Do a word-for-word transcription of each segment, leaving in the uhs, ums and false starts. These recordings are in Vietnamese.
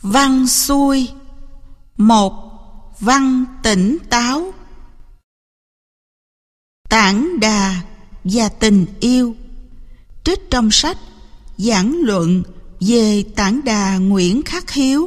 Văn xuôi. Một. Văn tỉnh táo. Tản đà và tình yêu. Trích trong sách Giảng luận về Tản đà Nguyễn Khắc Hiếu.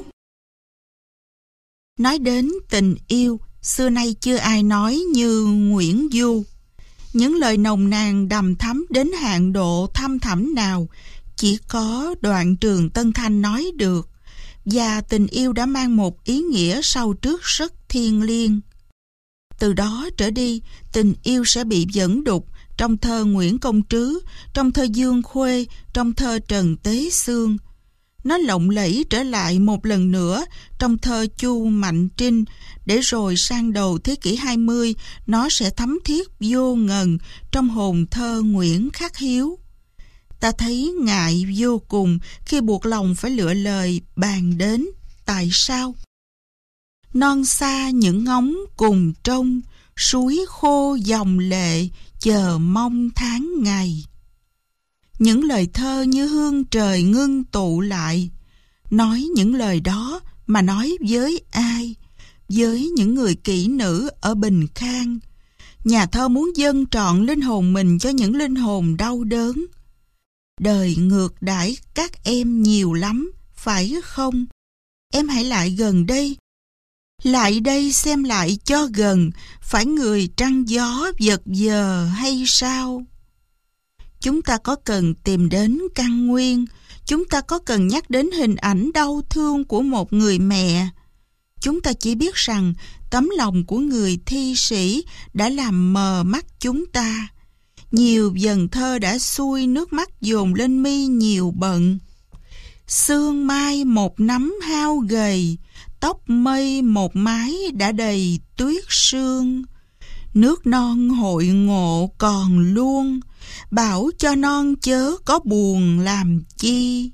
Nói đến tình yêu, xưa nay chưa ai nói như Nguyễn Du. Những lời nồng nàn đằm thắm đến hạn độ thâm thẳm nào chỉ có Đoạn Trường Tân Thanh nói được, và tình yêu đã mang một ý nghĩa sau trước rất thiêng liêng. Từ đó trở đi, tình yêu sẽ bị dẫn đục trong thơ Nguyễn Công Trứ, trong thơ Dương Khuê, trong thơ Trần Tế Xương. Nó lộng lẫy trở lại một lần nữa trong thơ Chu Mạnh Trinh, để rồi sang đầu thế kỷ hai mươi, nó sẽ thấm thiết vô ngần trong hồn thơ Nguyễn Khắc Hiếu. Ta thấy ngại vô cùng khi buộc lòng phải lựa lời bàn đến tại sao. Non xa những ngóng cùng trông, suối khô dòng lệ chờ mong tháng ngày. Những lời thơ như hương trời ngưng tụ lại. Nói những lời đó mà nói với ai? Với những người kỹ nữ ở Bình Khang. Nhà thơ muốn dâng trọn linh hồn mình cho những linh hồn đau đớn. Đời ngược đãi các em nhiều lắm, phải không? Em hãy lại gần đây. Lại đây xem lại cho gần, phải người trăng gió vật vờ hay sao? Chúng ta có cần tìm đến căn nguyên, chúng ta có cần nhắc đến hình ảnh đau thương của một người mẹ. Chúng ta chỉ biết rằng tấm lòng của người thi sĩ đã làm mờ mắt chúng ta. Nhiều dần thơ đã xuôi nước mắt dồn lên mi nhiều bận. Sương mai một nắm hao gầy, tóc mây một mái đã đầy tuyết sương. Nước non hội ngộ còn luôn, bảo cho non chớ có buồn làm chi.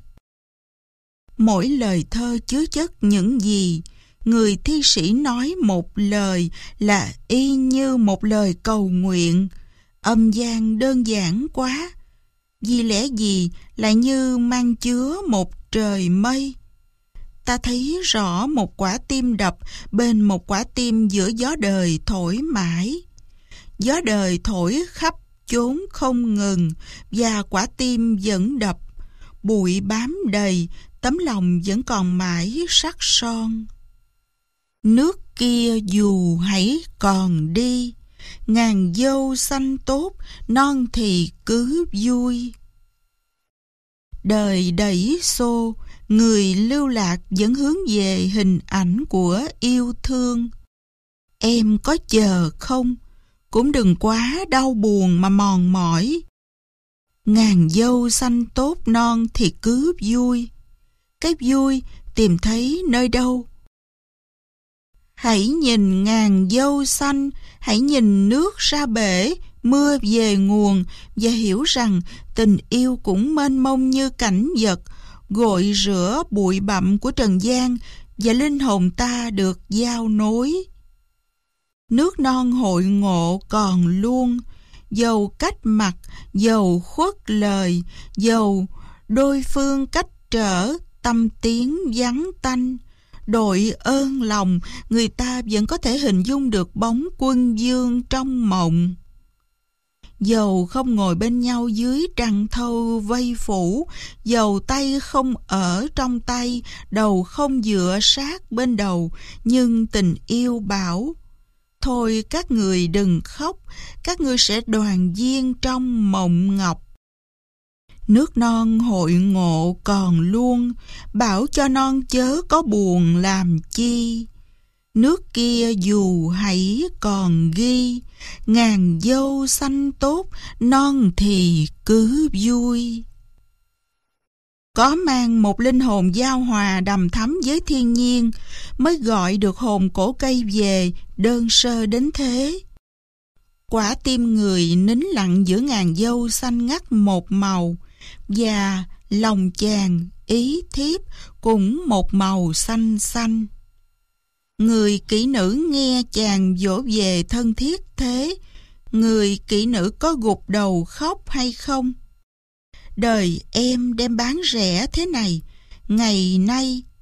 Mỗi lời thơ chứa chất những gì, người thi sĩ nói một lời là y như một lời cầu nguyện. Âm gian đơn giản quá, vì lẽ gì lại như mang chứa một trời mây. Ta thấy rõ một quả tim đập bên một quả tim giữa gió đời thổi mãi. Gió đời thổi khắp chốn không ngừng, và quả tim vẫn đập. Bụi bám đầy, tấm lòng vẫn còn mãi sắc son. Nước kia dù hãy còn đi, ngàn dâu xanh tốt, non thì cứ vui. Đời đẩy xô, người lưu lạc vẫn hướng về hình ảnh của yêu thương. Em có chờ không? Cũng đừng quá đau buồn mà mòn mỏi. Ngàn dâu xanh tốt non thì cứ vui. Cái vui tìm thấy nơi đâu? Hãy nhìn ngàn dâu xanh, hãy nhìn nước ra bể, mưa về nguồn, và hiểu rằng tình yêu cũng mênh mông như cảnh vật, gội rửa bụi bặm của trần gian, và linh hồn ta được giao nối. Nước non hội ngộ còn luôn, dầu cách mặt, dầu khuất lời, dầu đôi phương cách trở, tâm tiếng vắng tanh. Đội ơn lòng, người ta vẫn có thể hình dung được bóng quân vương trong mộng. Dầu không ngồi bên nhau dưới trăng thâu vây phủ, dầu tay không ở trong tay, đầu không dựa sát bên đầu, nhưng tình yêu bảo: thôi các người đừng khóc, các ngươi sẽ đoàn viên trong mộng ngọc. Nước non hội ngộ còn luôn, bảo cho non chớ có buồn làm chi. Nước kia dù hãy còn ghi, ngàn dâu xanh tốt, non thì cứ vui. Có mang một linh hồn giao hòa đầm thắm với thiên nhiên, mới gọi được hồn cổ cây về đơn sơ đến thế. Quả tim người nín lặng giữa ngàn dâu xanh ngắt một màu, và lòng chàng ý thiếp cũng một màu xanh xanh. Người kỹ nữ nghe chàng dỗ về thân thiết thế, người kỹ nữ có gục đầu khóc hay không? Đời em đem bán rẻ thế này, ngày nay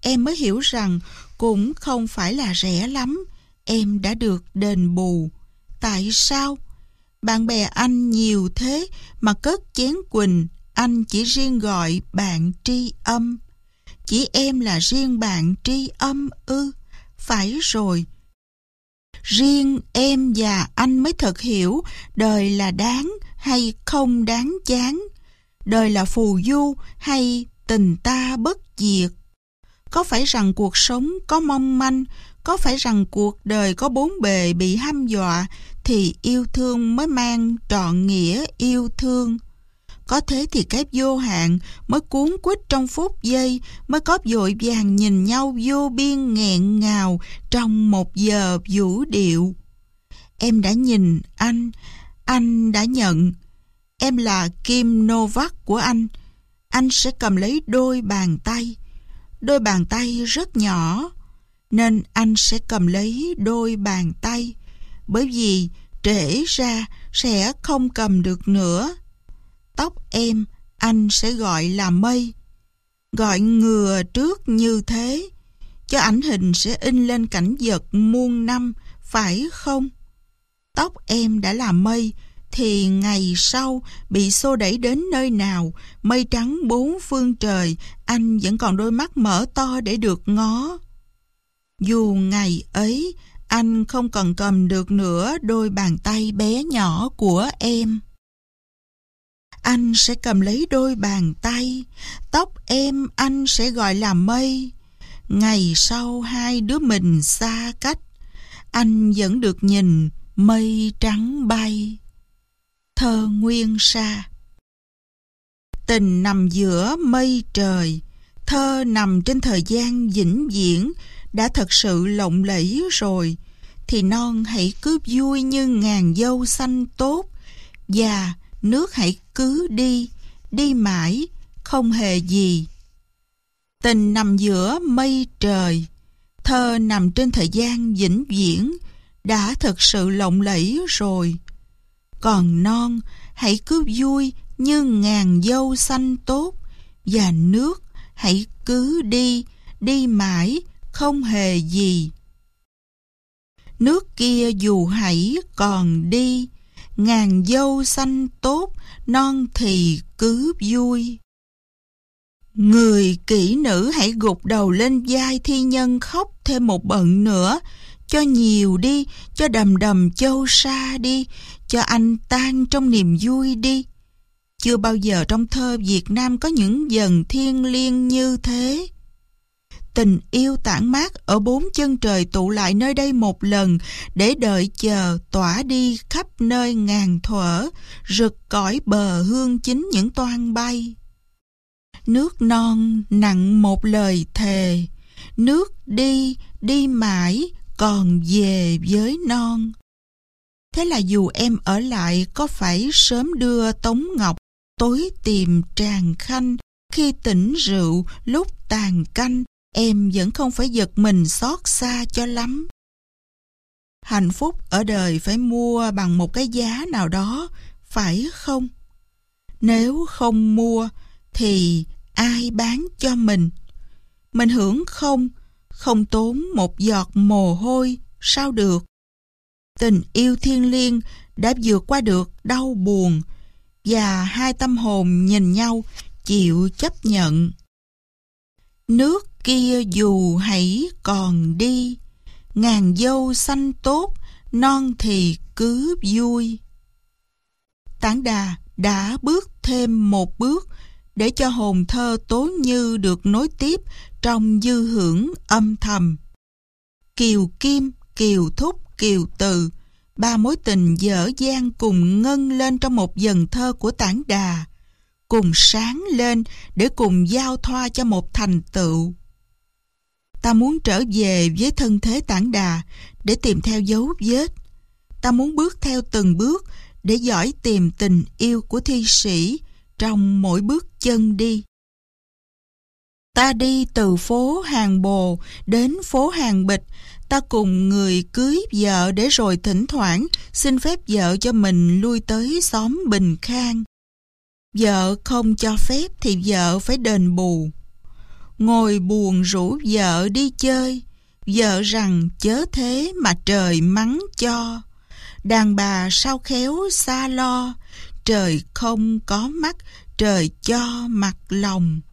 em mới hiểu rằng cũng không phải là rẻ lắm. Em đã được đền bù. Tại sao? Bạn bè anh nhiều thế mà cất chén quỳnh, anh chỉ riêng gọi bạn tri âm. Chỉ em là riêng bạn tri âm ư? Phải rồi. Riêng em và anh mới thật hiểu đời là đáng hay không đáng chán. Đời là phù du hay tình ta bất diệt. Có phải rằng cuộc sống có mong manh, có phải rằng cuộc đời có bốn bề bị hăm dọa thì yêu thương mới mang trọn nghĩa yêu thương. Có thế thì cái vô hạn mới cuốn quýt trong phút giây, mới có vội vàng nhìn nhau vô biên nghẹn ngào trong một giờ vũ điệu. Em đã nhìn anh, anh đã nhận. Em là Kim Novak của anh. Anh sẽ cầm lấy đôi bàn tay. Đôi bàn tay rất nhỏ, nên anh sẽ cầm lấy đôi bàn tay, bởi vì trễ ra sẽ không cầm được nữa. Tóc em anh sẽ gọi là mây, gọi ngừa trước như thế, cho ảnh hình sẽ in lên cảnh vật muôn năm, phải không? Tóc em đã là mây, thì ngày sau bị xô đẩy đến nơi nào, mây trắng bốn phương trời, anh vẫn còn đôi mắt mở to để được ngó. Dù ngày ấy anh không còn cầm được nữa đôi bàn tay bé nhỏ của em. Anh sẽ cầm lấy đôi bàn tay, tóc em anh sẽ gọi là mây. Ngày sau hai đứa mình xa cách, anh vẫn được nhìn mây trắng bay. Thơ Nguyên Sa. Tình nằm giữa mây trời, thơ nằm trên thời gian vĩnh viễn, đã thật sự lộng lẫy rồi, thì non hãy cứ vui như ngàn dâu xanh tốt, và nước hãy cứ đi, đi mãi, không hề gì. Tình nằm giữa mây trời, thơ nằm trên thời gian vĩnh viễn, đã thật sự lộng lẫy rồi. Còn non hãy cứ vui như ngàn dâu xanh tốt, và nước hãy cứ đi, đi mãi, không hề gì. Nước kia dù hãy còn đi, ngàn dâu xanh tốt, non thì cứ vui. Người kỹ nữ hãy gục đầu lên vai thi nhân khóc thêm một bận nữa, cho nhiều đi, cho đầm đầm châu sa đi, cho anh tan trong niềm vui đi. Chưa bao giờ trong thơ Việt Nam có những dần thiêng liêng như thế. Tình yêu tản mát ở bốn chân trời tụ lại nơi đây một lần, để đợi chờ tỏa đi khắp nơi ngàn thuở, rực cõi bờ hương chính những toan bay. Nước non nặng một lời thề, nước đi, đi mãi, còn về với non. Thế là dù em ở lại có phải sớm đưa Tống Ngọc, tối tìm Tràng Khanh, khi tỉnh rượu lúc tàn canh, em vẫn không phải giật mình xót xa cho lắm. Hạnh phúc ở đời phải mua bằng một cái giá nào đó, phải không? Nếu không mua thì ai bán cho mình? Mình hưởng không, không tốn một giọt mồ hôi, sao được? Tình yêu thiêng liêng đã vượt qua được đau buồn, và hai tâm hồn nhìn nhau, chịu chấp nhận. Nước kia dù hãy còn đi, ngàn dâu xanh tốt, non thì cứ vui. Tản Đà đã bước thêm một bước để cho hồn thơ Tố Như được nối tiếp trong dư hưởng âm thầm. Kiều Kim, Kiều Thúc, Kiều Từ, ba mối tình dở dang cùng ngân lên trong một dần thơ của Tản Đà, cùng sáng lên để cùng giao thoa cho một thành tựu. Ta muốn trở về với thân thế Tản Đà để tìm theo dấu vết. Ta muốn bước theo từng bước để dõi tìm tình yêu của thi sĩ trong mỗi bước chân đi. Ta đi từ phố Hàng Bồ đến phố Hàng Bịch, ta cùng người cưới vợ để rồi thỉnh thoảng xin phép vợ cho mình lui tới xóm Bình Khang. Vợ không cho phép thì vợ phải đền bù. ngồi buồn rủ vợ đi chơi. Vợ rằng chớ thế mà trời mắng cho. Đàn bà sao khéo xa lo, trời không có mắt, trời cho mặc lòng.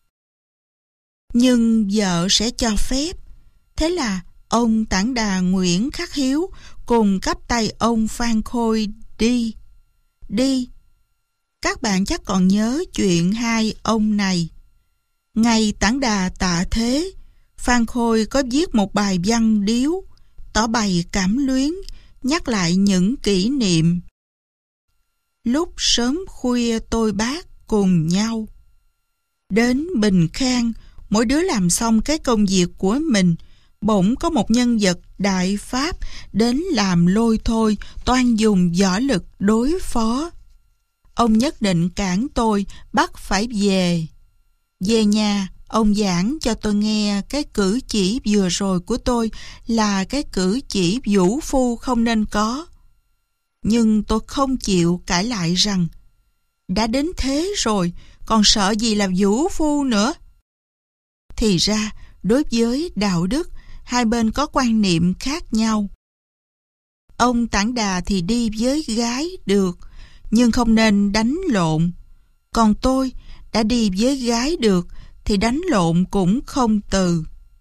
Nhưng vợ sẽ cho phép. Thế là ông Tản Đà Nguyễn Khắc Hiếu cùng cắp tay ông Phan Khôi đi. Đi. Các bạn chắc còn nhớ chuyện hai ông này. Ngày Tản Đà tạ thế, Phan Khôi có viết một bài văn điếu, tỏ bày cảm luyến, nhắc lại những kỷ niệm. Lúc sớm khuya tôi bác cùng nhau. Đến Bình Khang, mỗi đứa làm xong cái công việc của mình, bỗng có một nhân vật đại Pháp đến làm lôi thôi, toan dùng võ lực đối phó. Ông nhất định cản tôi, bắt phải về. Về nhà, ông giảng cho tôi nghe cái cử chỉ vừa rồi của tôi là cái cử chỉ vũ phu không nên có. Nhưng tôi không chịu cãi lại rằng đã đến thế rồi, còn sợ gì là vũ phu nữa. Thì ra, đối với đạo đức, hai bên có quan niệm khác nhau. Ông Tản Đà thì đi với gái được, nhưng không nên đánh lộn. Còn tôi đã đi với gái được thì đánh lộn cũng không từ.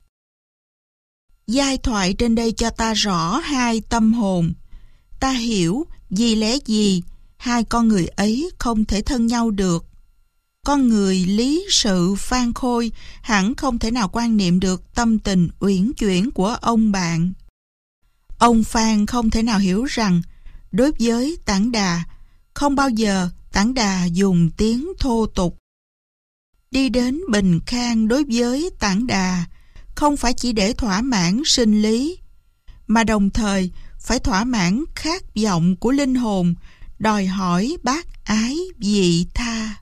Giai thoại trên đây cho ta rõ hai tâm hồn. Ta hiểu vì lẽ gì hai con người ấy không thể thân nhau được. Con người lý sự Phan Khôi hẳn không thể nào quan niệm được tâm tình uyển chuyển của ông bạn. Ông Phan không thể nào hiểu rằng đối với Tản Đà, không bao giờ Tản Đà dùng tiếng thô tục. Đi đến Bình Khang đối với Tản Đà không phải chỉ để thỏa mãn sinh lý, mà đồng thời phải thỏa mãn khát vọng của linh hồn, đòi hỏi bác ái vị tha.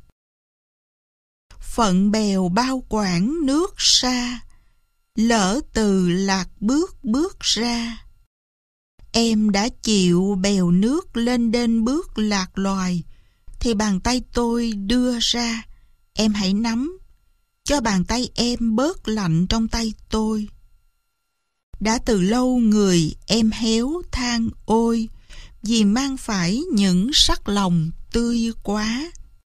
Phận bèo bao quảng nước xa, lỡ từ lạc bước bước ra. Em đã chịu bèo nước lên đên bước lạc loài, thì bàn tay tôi đưa ra, em hãy nắm, cho bàn tay em bớt lạnh trong tay tôi. Đã từ lâu người em héo than ôi, vì mang phải những sắc lòng tươi quá.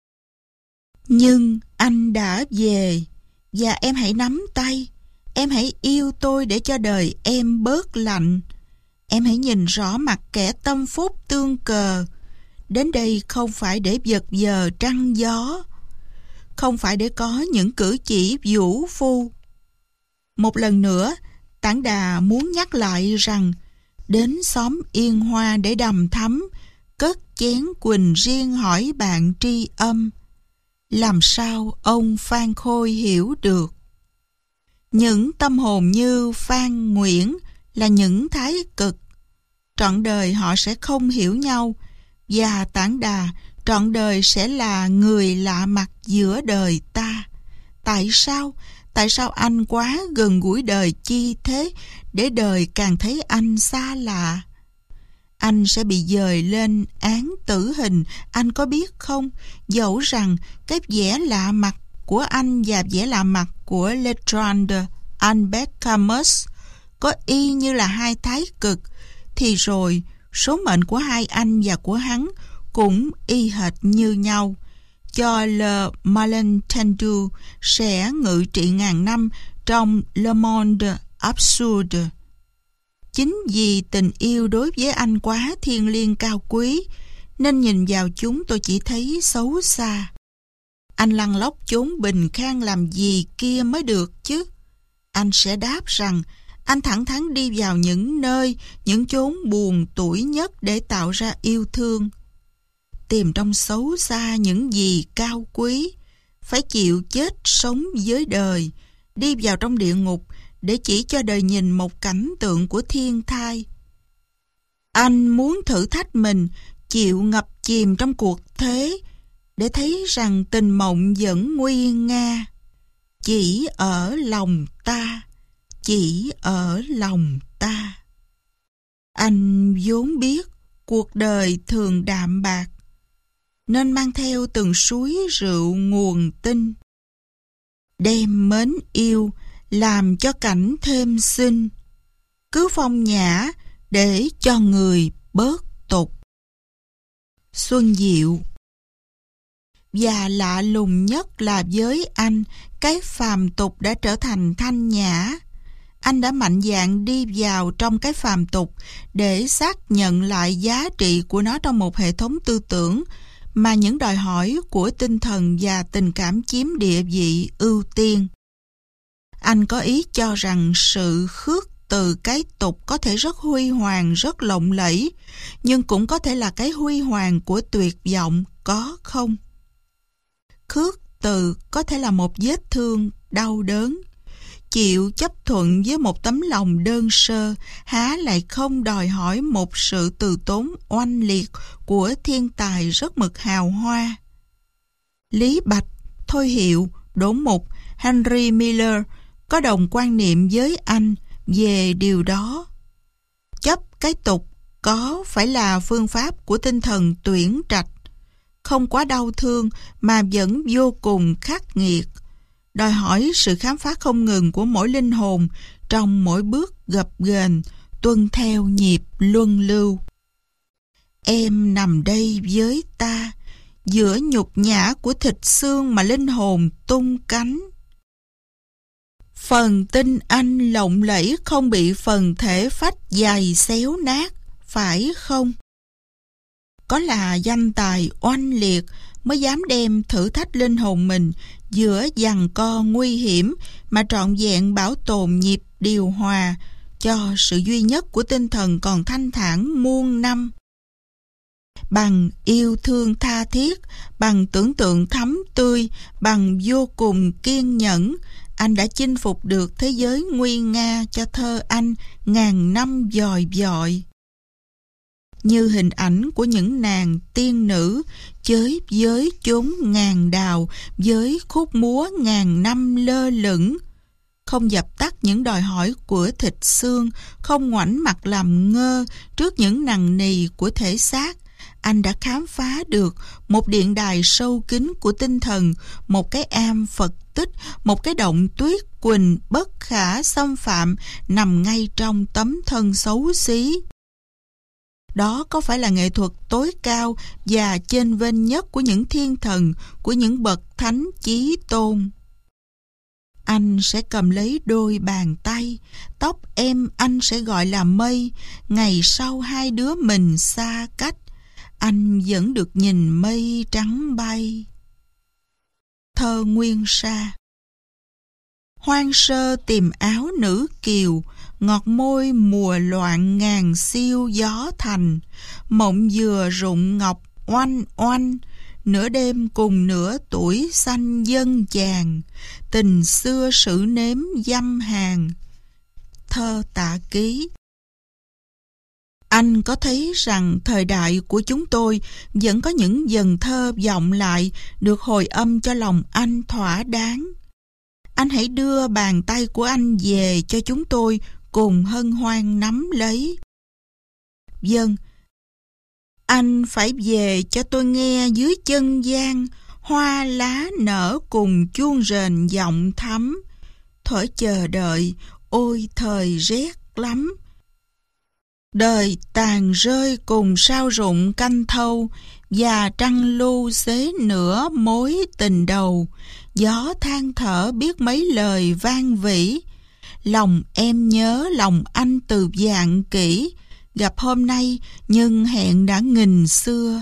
Nhưng anh đã về, và em hãy nắm tay, em hãy yêu tôi để cho đời em bớt lạnh. Em hãy nhìn rõ mặt kẻ tâm phúc tương cờ. Đến đây không phải để vật vờ trăng gió, không phải để có những cử chỉ vũ phu. Một lần nữa, Tản Đà muốn nhắc lại rằng đến xóm Yên Hoa để đầm thắm, cất chén quỳnh riêng hỏi bạn tri âm. Làm sao ông Phan Khôi hiểu được? Những tâm hồn như Phan Nguyễn là những thái cực. Trọn đời họ sẽ không hiểu nhau, và Tản Đà trọn đời sẽ là người lạ mặt giữa đời ta. Tại sao? Tại sao anh quá gần gũi đời chi thế, để đời càng thấy anh xa lạ? Anh sẽ bị dời lên án tử hình, anh có biết không? Dẫu rằng cái vẻ lạ mặt của anh và vẻ lạ mặt của Lestrade Albercamus có y như là hai thái cực, thì rồi số mệnh của hai anh và của hắn cũng y hệt như nhau. Cho Le Malentendu sẽ ngự trị ngàn năm trong Le Monde Absurde. Chính vì tình yêu đối với anh quá thiêng liêng cao quý, nên nhìn vào chúng tôi chỉ thấy xấu xa. Anh lăn lóc chốn Bình Khang làm gì kia mới được chứ? Anh sẽ đáp rằng anh thẳng thắn đi vào những nơi, những chốn buồn tủi nhất để tạo ra yêu thương. Tìm trong xấu xa những gì cao quý, phải chịu chết sống với đời, đi vào trong địa ngục để chỉ cho đời nhìn một cảnh tượng của thiên thai. Anh muốn thử thách mình, chịu ngập chìm trong cuộc thế, để thấy rằng tình mộng vẫn nguy nga. Chỉ ở lòng ta, chỉ ở lòng ta. Anh vốn biết cuộc đời thường đạm bạc, nên mang theo từng suối rượu nguồn tinh. đem mến yêu làm cho cảnh thêm xinh, cứ phong nhã để cho người bớt tục. Xuân Diệu. Và lạ lùng nhất là với anh, cái phàm tục đã trở thành thanh nhã. Anh đã mạnh dạn đi vào trong cái phàm tục để xác nhận lại giá trị của nó trong một hệ thống tư tưởng mà những đòi hỏi của tinh thần và tình cảm chiếm địa vị ưu tiên. Anh có ý cho rằng sự khước từ cái tục có thể rất huy hoàng, rất lộng lẫy, nhưng cũng có thể là cái huy hoàng của tuyệt vọng, có không? Khước từ có thể là một vết thương, đau đớn. Chịu chấp thuận với một tấm lòng đơn sơ, há lại không đòi hỏi một sự từ tốn oanh liệt của thiên tài rất mực hào hoa. Lý Bạch, Thôi Hiệu, Đỗ Mục, Henry Miller có đồng quan niệm với anh về điều đó. Chấp cái tục có phải là phương pháp của tinh thần tuyển trạch, không quá đau thương mà vẫn vô cùng khắc nghiệt, đòi hỏi sự khám phá không ngừng của mỗi linh hồn trong mỗi bước gập ghềnh, tuân theo nhịp luân lưu. Em nằm đây với ta, giữa nhục nhã của thịt xương mà linh hồn tung cánh. Phần tinh anh lộng lẫy không bị phần thể phách dày xéo nát, phải không? Có là danh tài oanh liệt mới dám đem thử thách linh hồn mình giữa giằng co nguy hiểm mà trọn vẹn bảo tồn nhịp điều hòa cho sự duy nhất của tinh thần còn thanh thản muôn năm. Bằng yêu thương tha thiết, bằng tưởng tượng thắm tươi, bằng vô cùng kiên nhẫn, anh đã chinh phục được thế giới nguy nga cho thơ anh ngàn năm dòi dọi. Như hình ảnh của những nàng tiên nữ chới với chốn ngàn đào, với khúc múa ngàn năm lơ lửng, không dập tắt những đòi hỏi của thịt xương, không ngoảnh mặt làm ngơ trước những nằng nì của thể xác. Anh đã khám phá được một điện đài sâu kín của tinh thần, một cái am Phật tích, một cái động tuyết quỳnh bất khả xâm phạm nằm ngay trong tấm thân xấu xí. Đó có phải là nghệ thuật tối cao và chênh vênh nhất của những thiên thần, của những bậc thánh chí tôn? Anh sẽ cầm lấy đôi bàn tay, tóc em anh sẽ gọi là mây. Ngày sau hai đứa mình xa cách, anh vẫn được nhìn mây trắng bay. Thơ Nguyên Sa. Hoang sơ tìm áo nữ kiều, ngọt môi mùa loạn ngàn siêu gió thành. Mộng dừa rụng ngọc oanh oanh, nửa đêm cùng nửa tuổi xanh dân chàng. Tình xưa sử nếm dăm hàng. Thơ Tạ Ký. Anh có thấy rằng thời đại của chúng tôi vẫn có những dần thơ vọng lại được hồi âm cho lòng anh thỏa đáng. Anh hãy đưa bàn tay của anh về cho chúng tôi cùng hân hoan nắm lấy. Vâng, anh phải về cho tôi nghe dưới chân gian, hoa lá nở cùng chuông rền giọng thắm. Thuở chờ đợi, ôi thời rét lắm. Đời tàn rơi cùng sao rụng canh thâu, và trăng lưu xế nửa mối tình đầu. Gió than thở biết mấy lời vang vĩ, lòng em nhớ lòng anh từ vạn kỷ. Gặp hôm nay nhưng hẹn đã nghìn xưa.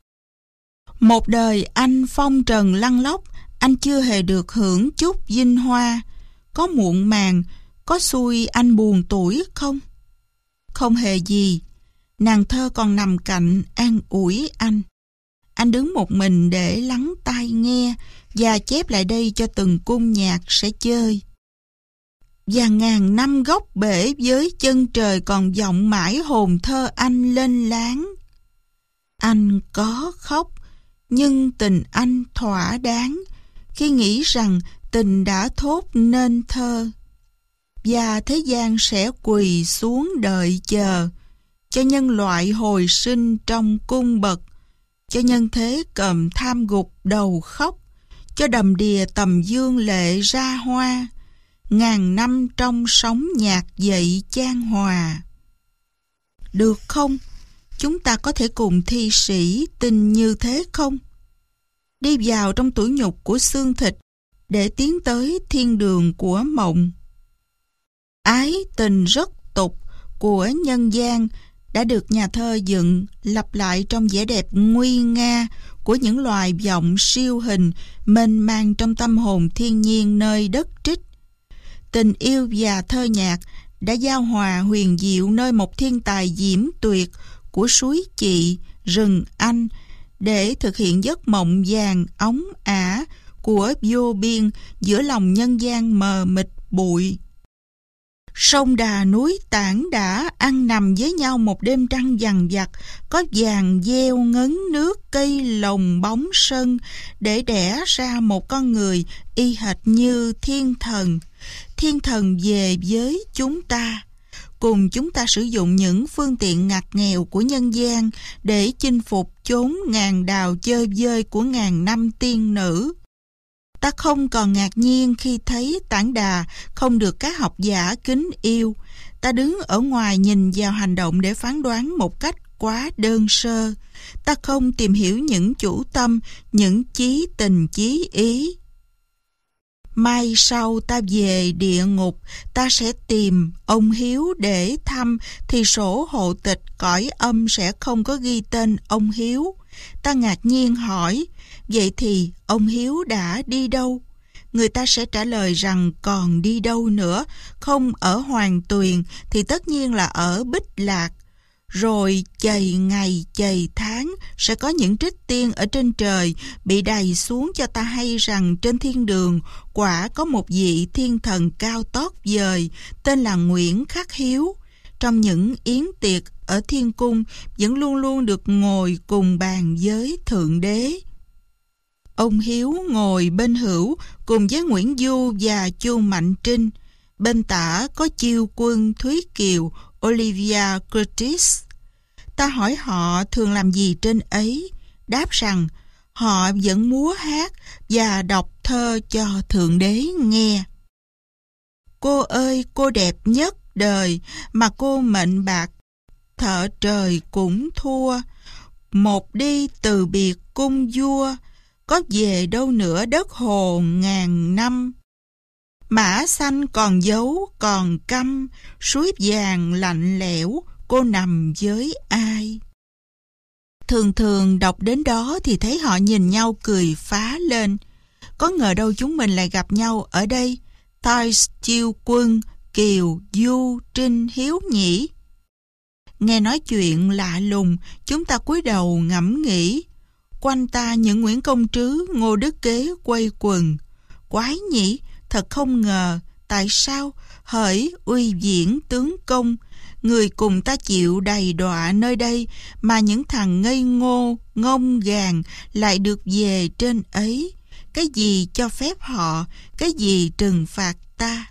Một đời anh phong trần lăn lóc, anh chưa hề được hưởng chút vinh hoa. Có muộn màng, có xui anh buồn tuổi không? Không hề gì. Nàng thơ còn nằm cạnh an ủi anh. Anh đứng một mình để lắng tai nghe và chép lại đây cho từng cung nhạc sẽ chơi. Và ngàn năm góc bể với chân trời còn vọng mãi hồn thơ anh lên láng. Anh có khóc, nhưng tình anh thỏa đáng khi nghĩ rằng tình đã thốt nên thơ. Và thế gian sẽ quỳ xuống đợi chờ cho nhân loại hồi sinh trong cung bậc, cho nhân thế cầm tham gục đầu khóc, cho đầm đìa tầm dương lệ ra hoa, ngàn năm trong sóng nhạc dậy chan hòa. Được không? Chúng ta có thể cùng thi sĩ tình như thế không? Đi vào trong tủi nhục của xương thịt để tiến tới thiên đường của mộng. Ái tình rất tục của nhân gian đã được nhà thơ dựng lặp lại trong vẻ đẹp nguy nga của những loài vọng siêu hình mênh mang trong tâm hồn thiên nhiên nơi đất trích. Tình yêu và thơ nhạc đã giao hòa huyền diệu nơi một thiên tài diễm tuyệt của suối Chị, rừng Anh để thực hiện giấc mộng vàng óng ả của vô biên giữa lòng nhân gian mờ mịt bụi. Sông Đà núi Tản đã ăn nằm với nhau một đêm trăng vằng vặc, có vàng gieo ngấn nước cây lồng bóng sân để đẻ ra một con người y hệt như thiên thần. Thiên thần về với chúng ta, cùng chúng ta sử dụng những phương tiện ngặt nghèo của nhân gian để chinh phục chốn ngàn đào chơi vơi của ngàn năm tiên nữ. Ta không còn ngạc nhiên khi thấy Tản Đà không được các học giả kính yêu. Ta đứng ở ngoài nhìn vào hành động để phán đoán một cách quá đơn sơ. Ta không tìm hiểu những chủ tâm, những chí tình chí ý. Mai sau ta về địa ngục, ta sẽ tìm ông Hiếu để thăm, thì sổ hộ tịch cõi âm sẽ không có ghi tên ông Hiếu. Ta ngạc nhiên hỏi, vậy thì ông Hiếu đã đi đâu? Người ta sẽ trả lời rằng còn đi đâu nữa, không ở Hoàng Tuyền thì tất nhiên là ở Bích Lạc. Rồi chày ngày chày tháng sẽ có những trích tiên ở trên trời bị đày xuống cho ta hay rằng trên thiên đường quả có một vị thiên thần cao tót vời tên là Nguyễn Khắc Hiếu. Trong những yến tiệc ở thiên cung vẫn luôn luôn được ngồi cùng bàn với Thượng Đế. Ông Hiếu ngồi bên hữu cùng với Nguyễn Du và Chu Mạnh Trinh. Bên tả có Chiêu Quân, Thúy Kiều, Olivia Curtis. Ta hỏi họ thường làm gì trên ấy, đáp rằng họ vẫn múa hát và đọc thơ cho Thượng Đế nghe. Cô ơi, cô đẹp nhất đời, mà cô mệnh bạc, thợ trời cũng thua. Một đi từ biệt cung vua, có về đâu nữa đất hồ ngàn năm. Mã xanh còn dấu còn căm, suối vàng lạnh lẽo, cô nằm với ai? Thường thường đọc đến đó thì thấy họ nhìn nhau cười phá lên. Có ngờ đâu chúng mình lại gặp nhau ở đây. Thais, Chiêu Quân, Kiều, Du, Trinh, Hiếu nhỉ? Nghe nói chuyện lạ lùng, chúng ta cúi đầu ngẫm nghĩ. Quanh ta những Nguyễn Công Trứ, Ngô Đức Kế quây quần. Quái nhỉ, thật không ngờ, tại sao hỡi uy viễn tướng công, người cùng ta chịu đầy đọa nơi đây, mà những thằng ngây ngô, ngông gàng lại được về trên ấy. Cái gì cho phép họ, cái gì trừng phạt ta?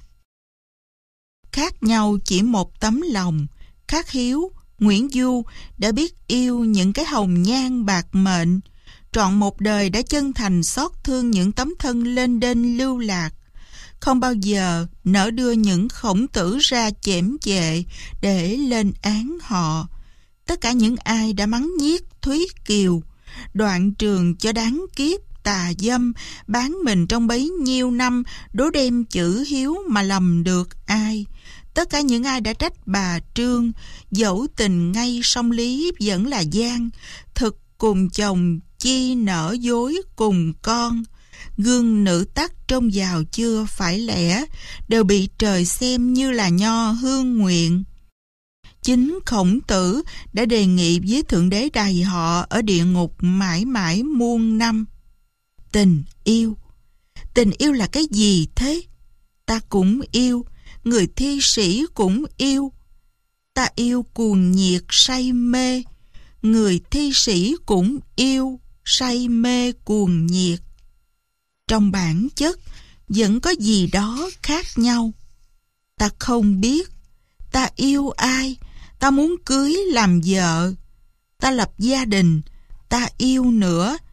Khác nhau chỉ một tấm lòng. Khắc Hiếu, Nguyễn Du đã biết yêu những cái hồng nhan bạc mệnh, trọn một đời đã chân thành xót thương những tấm thân lên đên lưu lạc, không bao giờ nỡ đưa những khổng tử ra chễm chệ để lên án họ. Tất cả những ai đã mắng nhiếc Thúy Kiều, Đoạn Trường cho đáng kiếp tà dâm, bán mình trong bấy nhiêu năm, đố đem chữ hiếu mà lầm được ai. Tất cả những ai đã trách bà Trương, dẫu tình ngay song lý vẫn là gian, thực cùng chồng chi nở dối cùng con. Gương nữ tắc trông vào chưa phải lẽ, đều bị trời xem như là nho hương nguyện. Chính Khổng Tử đã đề nghị với Thượng Đế đày họ ở địa ngục mãi mãi muôn năm. Tình yêu. Tình yêu là cái gì thế? Ta cũng yêu, người thi sĩ cũng yêu. Ta yêu cuồng nhiệt say mê, người thi sĩ cũng yêu say mê cuồng nhiệt. Trong bản chất vẫn có gì đó khác nhau. Ta không biết. Ta yêu ai? Ta muốn cưới làm vợ. Ta lập gia đình. Ta yêu nữa.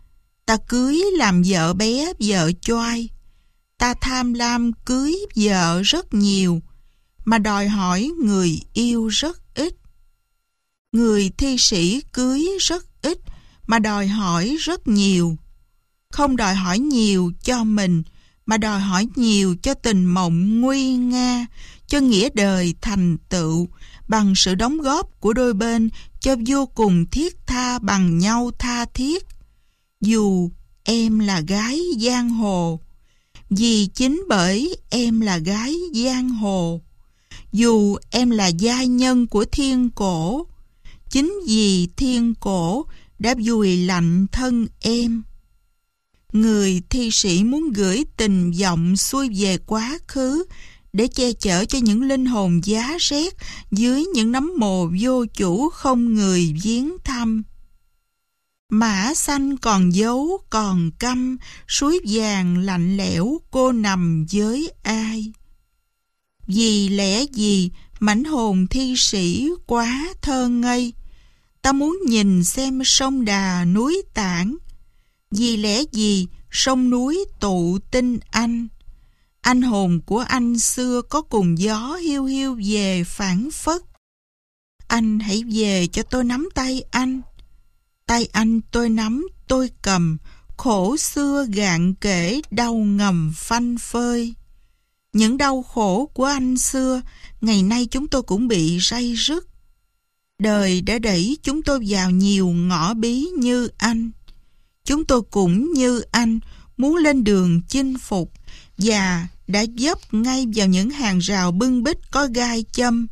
Ta cưới làm vợ bé vợ choai. Ta tham lam cưới vợ rất nhiều, mà đòi hỏi người yêu rất ít. Người thi sĩ cưới rất ít, mà đòi hỏi rất nhiều. Không đòi hỏi nhiều cho mình, mà đòi hỏi nhiều cho tình mộng nguy nga, cho nghĩa đời thành tựu, bằng sự đóng góp của đôi bên cho vô cùng thiết tha bằng nhau tha thiết. Dù em là gái giang hồ, vì chính bởi em là gái giang hồ. Dù em là giai nhân của thiên cổ, chính vì thiên cổ đã vùi lạnh thân em. Người thi sĩ muốn gửi tình vọng xuôi về quá khứ để che chở cho những linh hồn giá rét dưới những nấm mồ vô chủ không người viếng thăm. Mã xanh còn dấu còn căm, suối vàng lạnh lẽo cô nằm với ai? Vì lẽ gì mảnh hồn thi sĩ quá thơ ngây? Ta muốn nhìn xem sông Đà núi Tản. Vì lẽ gì sông núi tụ tinh anh? Anh hồn của anh xưa có cùng gió hiu hiu về phảng phất. Anh hãy về cho tôi nắm tay anh. Tay anh tôi nắm tôi cầm, khổ xưa gạn kể đau ngầm phanh phơi. Những đau khổ của anh xưa, ngày nay chúng tôi cũng bị ray rứt. Đời đã đẩy chúng tôi vào nhiều ngõ bí như anh. Chúng tôi cũng như anh, muốn lên đường chinh phục, và đã dấp ngay vào những hàng rào bưng bít có gai châm.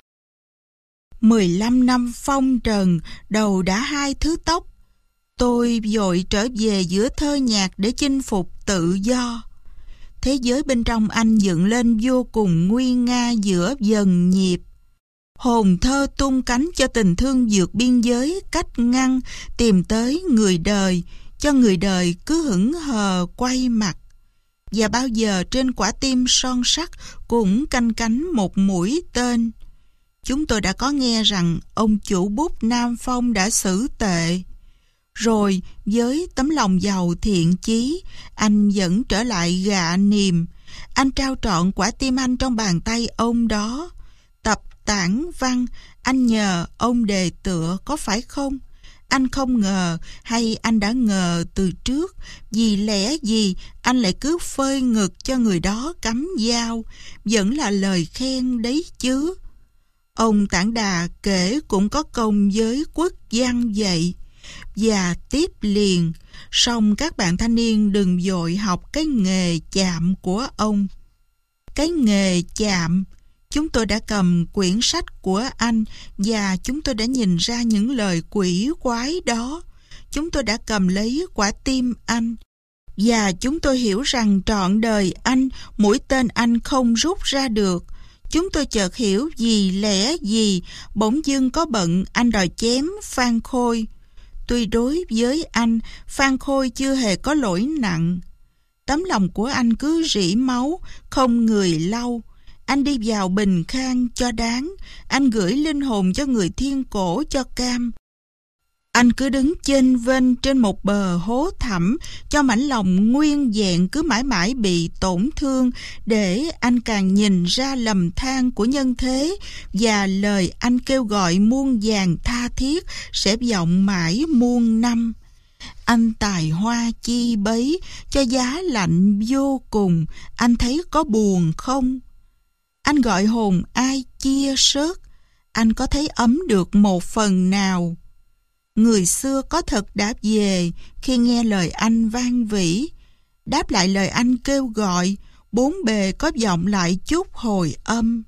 Mười lăm năm phong trần, đầu đã hai thứ tóc. Tôi vội trở về giữa thơ nhạc để chinh phục tự do. Thế giới bên trong anh dựng lên vô cùng nguy nga giữa dần nhịp. Hồn thơ tung cánh cho tình thương vượt biên giới cách ngăn, tìm tới người đời, cho người đời cứ hững hờ quay mặt. Và bao giờ trên quả tim son sắt cũng canh cánh một mũi tên. Chúng tôi đã có nghe rằng ông chủ bút Nam Phong đã xử tệ. Rồi với tấm lòng giàu thiện chí, anh vẫn trở lại gạ niềm. Anh trao trọn quả tim anh trong bàn tay ông đó. Tập tản văn, anh nhờ ông đề tựa có phải không? Anh không ngờ, hay anh đã ngờ từ trước? Vì lẽ gì anh lại cứ phơi ngực cho người đó cắm dao? Vẫn là lời khen đấy chứ. Ông Tản Đà kể cũng có công với quốc văn vậy. Và tiếp liền, song các bạn thanh niên đừng vội học cái nghề chạm của ông. Cái nghề chạm, chúng tôi đã cầm quyển sách của anh và chúng tôi đã nhìn ra những lời quỷ quái đó. Chúng tôi đã cầm lấy quả tim anh và chúng tôi hiểu rằng trọn đời anh, mũi tên anh không rút ra được. Chúng tôi chợt hiểu vì lẽ gì bỗng dưng có bận anh đòi chém Phan Khôi. Tuy đối với anh, Phan Khôi chưa hề có lỗi nặng. Tấm lòng của anh cứ rỉ máu, không người lau. Anh đi vào bình khang cho đáng. Anh gửi linh hồn cho người thiên cổ cho cam. Anh cứ đứng chênh vênh trên một bờ hố thẳm, cho mảnh lòng nguyên vẹn cứ mãi mãi bị tổn thương, để anh càng nhìn ra lầm than của nhân thế, và lời anh kêu gọi muôn vàn tha thiết sẽ vọng mãi muôn năm. Anh tài hoa chi bấy, cho giá lạnh vô cùng, anh thấy có buồn không? Anh gọi hồn ai chia sớt, anh có thấy ấm được một phần nào? Người xưa có thật đã về khi nghe lời anh vang vĩ. Đáp lại lời anh kêu gọi, bốn bề có vọng lại chút hồi âm.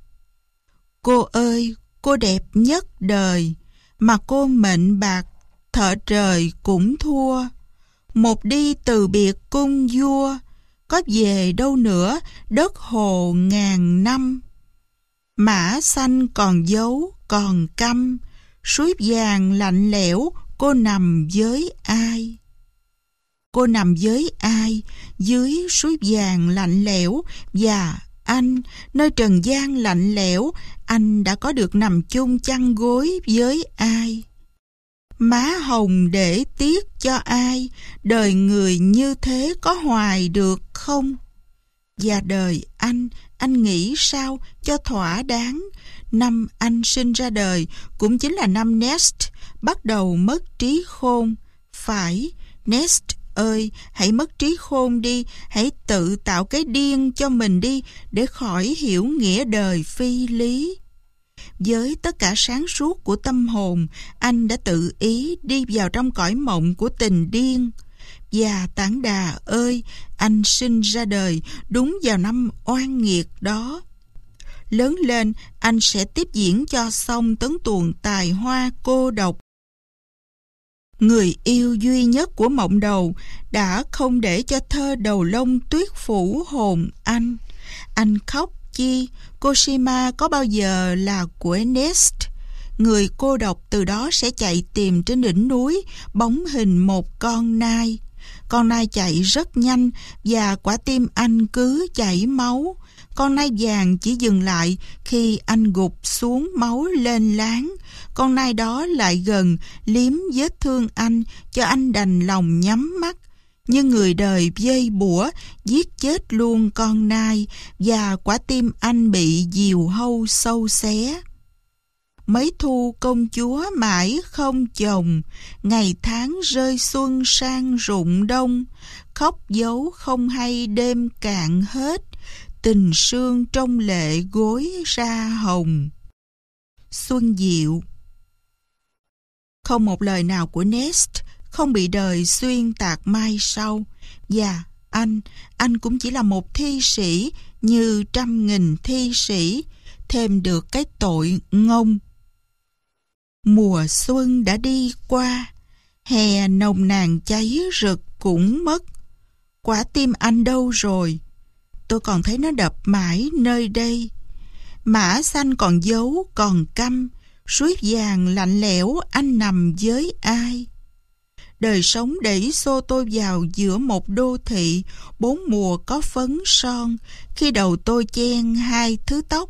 Cô ơi, cô đẹp nhất đời, mà cô mệnh bạc, thợ trời cũng thua. Một đi từ biệt cung vua, có về đâu nữa đất hồ ngàn năm. Mã xanh còn dấu còn căm, suối vàng lạnh lẽo cô nằm với ai? Cô nằm với ai dưới suối vàng lạnh lẽo? Và anh, nơi trần gian lạnh lẽo, anh đã có được nằm chung chăn gối với ai? Má hồng để tiếc cho ai, đời người như thế có hoài được không? Và đời anh, anh nghĩ sao cho thỏa đáng? Năm anh sinh ra đời cũng chính là năm Nest bắt đầu mất trí khôn. Phải, Nest ơi, hãy mất trí khôn đi, hãy tự tạo cái điên cho mình đi để khỏi hiểu nghĩa đời phi lý. Với tất cả sáng suốt của tâm hồn, anh đã tự ý đi vào trong cõi mộng của tình điên. Và Tản Đà ơi, anh sinh ra đời đúng vào năm oan nghiệt đó. Lớn lên, anh sẽ tiếp diễn cho xong tấn tuồng tài hoa cô độc. Người yêu duy nhất của mộng đầu đã không để cho thơ đầu lông tuyết phủ hồn anh. Anh khóc chi? Cosima có bao giờ là của Nest? Người cô độc từ đó sẽ chạy tìm trên đỉnh núi bóng hình một con nai. Con nai chạy rất nhanh và quả tim anh cứ chảy máu. Con nai vàng chỉ dừng lại khi anh gục xuống, máu lên láng. Con nai đó lại gần liếm vết thương anh cho anh đành lòng nhắm mắt. Nhưng người đời vây bủa giết chết luôn con nai và quả tim anh bị diều hâu sâu xé. Mấy thu công chúa mãi không chồng, ngày tháng rơi xuân sang rụng đông, khóc dấu không hay đêm cạn hết, tình sương trong lệ gối ra hồng. Xuân Diệu. Không một lời nào của Nest không bị đời xuyên tạc mai sau. Và anh, anh cũng chỉ là một thi sĩ như trăm nghìn thi sĩ, thêm được cái tội ngông. Mùa xuân đã đi qua, hè nồng nàn cháy rực cũng mất. Quả tim anh đâu rồi? Tôi còn thấy nó đập mãi nơi đây. Mã xanh còn dấu còn căm, suối vàng lạnh lẽo anh nằm với ai? Đời sống đẩy xô tôi vào giữa một đô thị bốn mùa có phấn son, khi đầu tôi chen hai thứ tóc.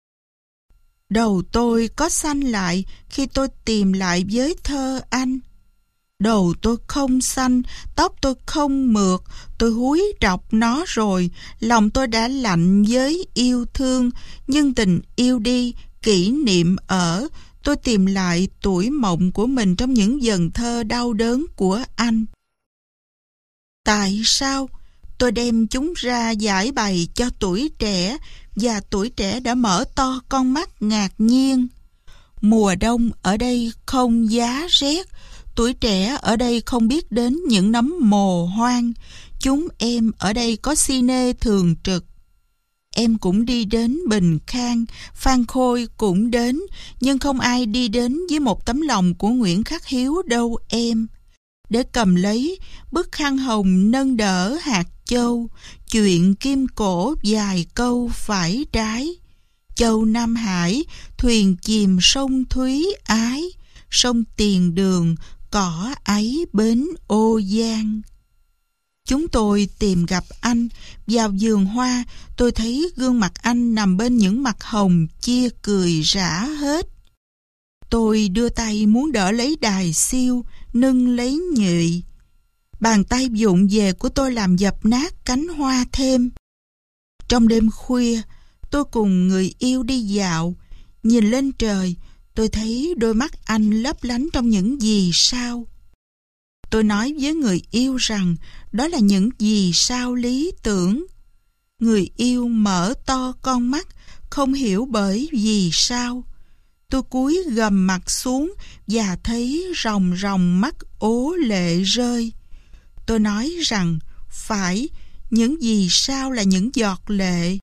Đầu tôi có xanh lại khi tôi tìm lại với thơ anh. Đầu tôi không xanh, tóc tôi không mượt, tôi húi trọc nó rồi, lòng tôi đã lạnh với yêu thương, nhưng tình yêu đi, kỷ niệm ở. Tôi tìm lại tuổi mộng của mình trong những dần thơ đau đớn của anh. Tại sao tôi đem chúng ra giải bày cho tuổi trẻ, và tuổi trẻ đã mở to con mắt ngạc nhiên? Mùa đông ở đây không giá rét, tuổi trẻ ở đây không biết đến những nấm mồ hoang. Chúng em ở đây có cine thường trực. Em cũng đi đến Bình Khang, Phan Khôi cũng đến, nhưng không ai đi đến với một tấm lòng của Nguyễn Khắc Hiếu đâu em. Để cầm lấy bức khăn hồng nâng đỡ hạt châu, chuyện kim cổ vài câu phải trái. Châu Nam Hải, thuyền chìm sông Thúy ái, sông Tiền Đường, cỏ ấy bến Ô Giang. Chúng tôi tìm gặp anh, vào vườn hoa, tôi thấy gương mặt anh nằm bên những mặt hồng chia cười rã hết. Tôi đưa tay muốn đỡ lấy đài siêu, nâng lấy nhụy. Bàn tay vụng về của tôi làm dập nát cánh hoa thêm. Trong đêm khuya, tôi cùng người yêu đi dạo, nhìn lên trời, tôi thấy đôi mắt anh lấp lánh trong những vì sao. Tôi nói với người yêu rằng đó là những vì sao lý tưởng. Người yêu mở to con mắt, không hiểu bởi vì sao. Tôi cúi gầm mặt xuống và thấy ròng ròng mắt ố lệ rơi. Tôi nói rằng phải, những vì sao là những giọt lệ.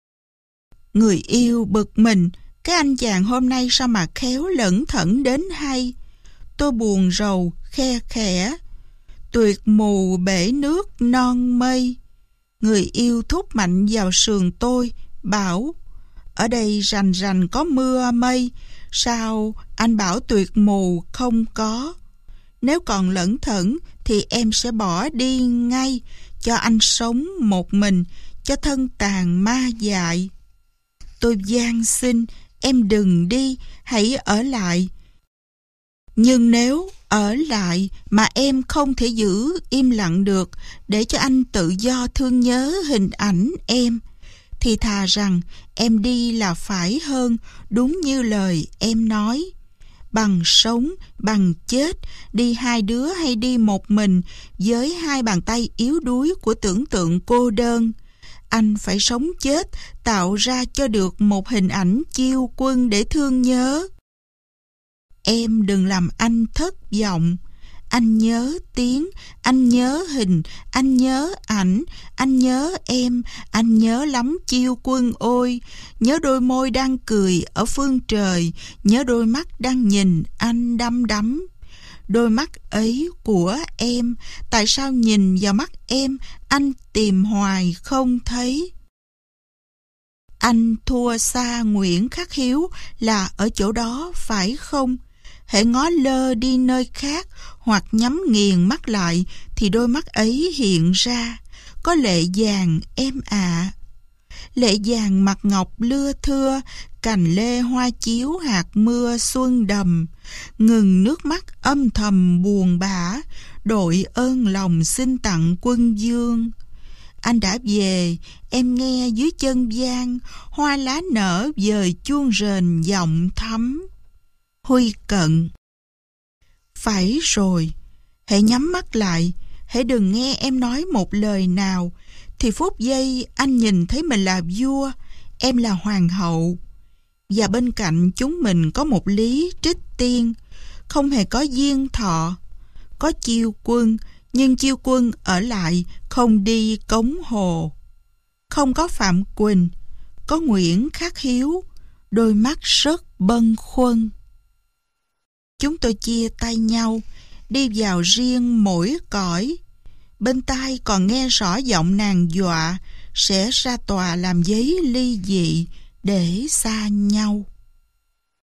Người yêu bực mình, cái anh chàng hôm nay sao mà khéo lẩn thẩn đến hay. Tôi buồn rầu, khe khẽ. Tuyệt mù bể nước non mây. Người yêu thúc mạnh vào sườn tôi, bảo: ở đây rành rành có mưa mây, sao anh bảo tuyệt mù không có? Nếu còn lẩn thẩn thì em sẽ bỏ đi ngay, cho anh sống một mình, cho thân tàn ma dại. Tôi van xin, em đừng đi, hãy ở lại. Nhưng nếu ở lại mà em không thể giữ im lặng được để cho anh tự do thương nhớ hình ảnh em, thì thà rằng em đi là phải hơn, đúng như lời em nói. Bằng sống, bằng chết, đi hai đứa hay đi một mình với hai bàn tay yếu đuối của tưởng tượng cô đơn. Anh phải sống chết, tạo ra cho được một hình ảnh Chiêu Quân để thương nhớ. Em đừng làm anh thất vọng. Anh nhớ tiếng, anh nhớ hình, anh nhớ ảnh, anh nhớ em, anh nhớ lắm Chiêu Quân ôi. Nhớ đôi môi đang cười ở phương trời, nhớ đôi mắt đang nhìn anh đăm đắm. Đôi mắt ấy của em, tại sao nhìn vào mắt em, anh tìm hoài không thấy. Anh thua xa Nguyễn Khắc Hiếu là ở chỗ đó phải không? Hễ ngó lơ đi nơi khác hoặc nhắm nghiền mắt lại thì đôi mắt ấy hiện ra. Có lệ vàng em ạ. À. Lệ vàng mặt ngọc lưa thưa, cành lê hoa chiếu hạt mưa xuân đầm. Ngừng nước mắt âm thầm buồn bã, đội ơn lòng xin tặng Quân Dương. Anh đã về, em nghe dưới chân vang, hoa lá nở dời chuông rền giọng thắm. Huy Cận. Phải rồi, hãy nhắm mắt lại, hãy đừng nghe em nói một lời nào, thì phút giây anh nhìn thấy mình là vua, em là hoàng hậu. Và bên cạnh chúng mình có một Lý Trích Tiên, không hề có Diên Thọ. Có Chiêu Quân, nhưng Chiêu Quân ở lại, không đi Cống Hồ. Không có Phạm Quỳnh, có Nguyễn Khắc Hiếu, đôi mắt rất bâng khuâng. Chúng tôi chia tay nhau, đi vào riêng mỗi cõi. Bên tai còn nghe rõ giọng nàng dọa sẽ ra tòa làm giấy ly dị để xa nhau.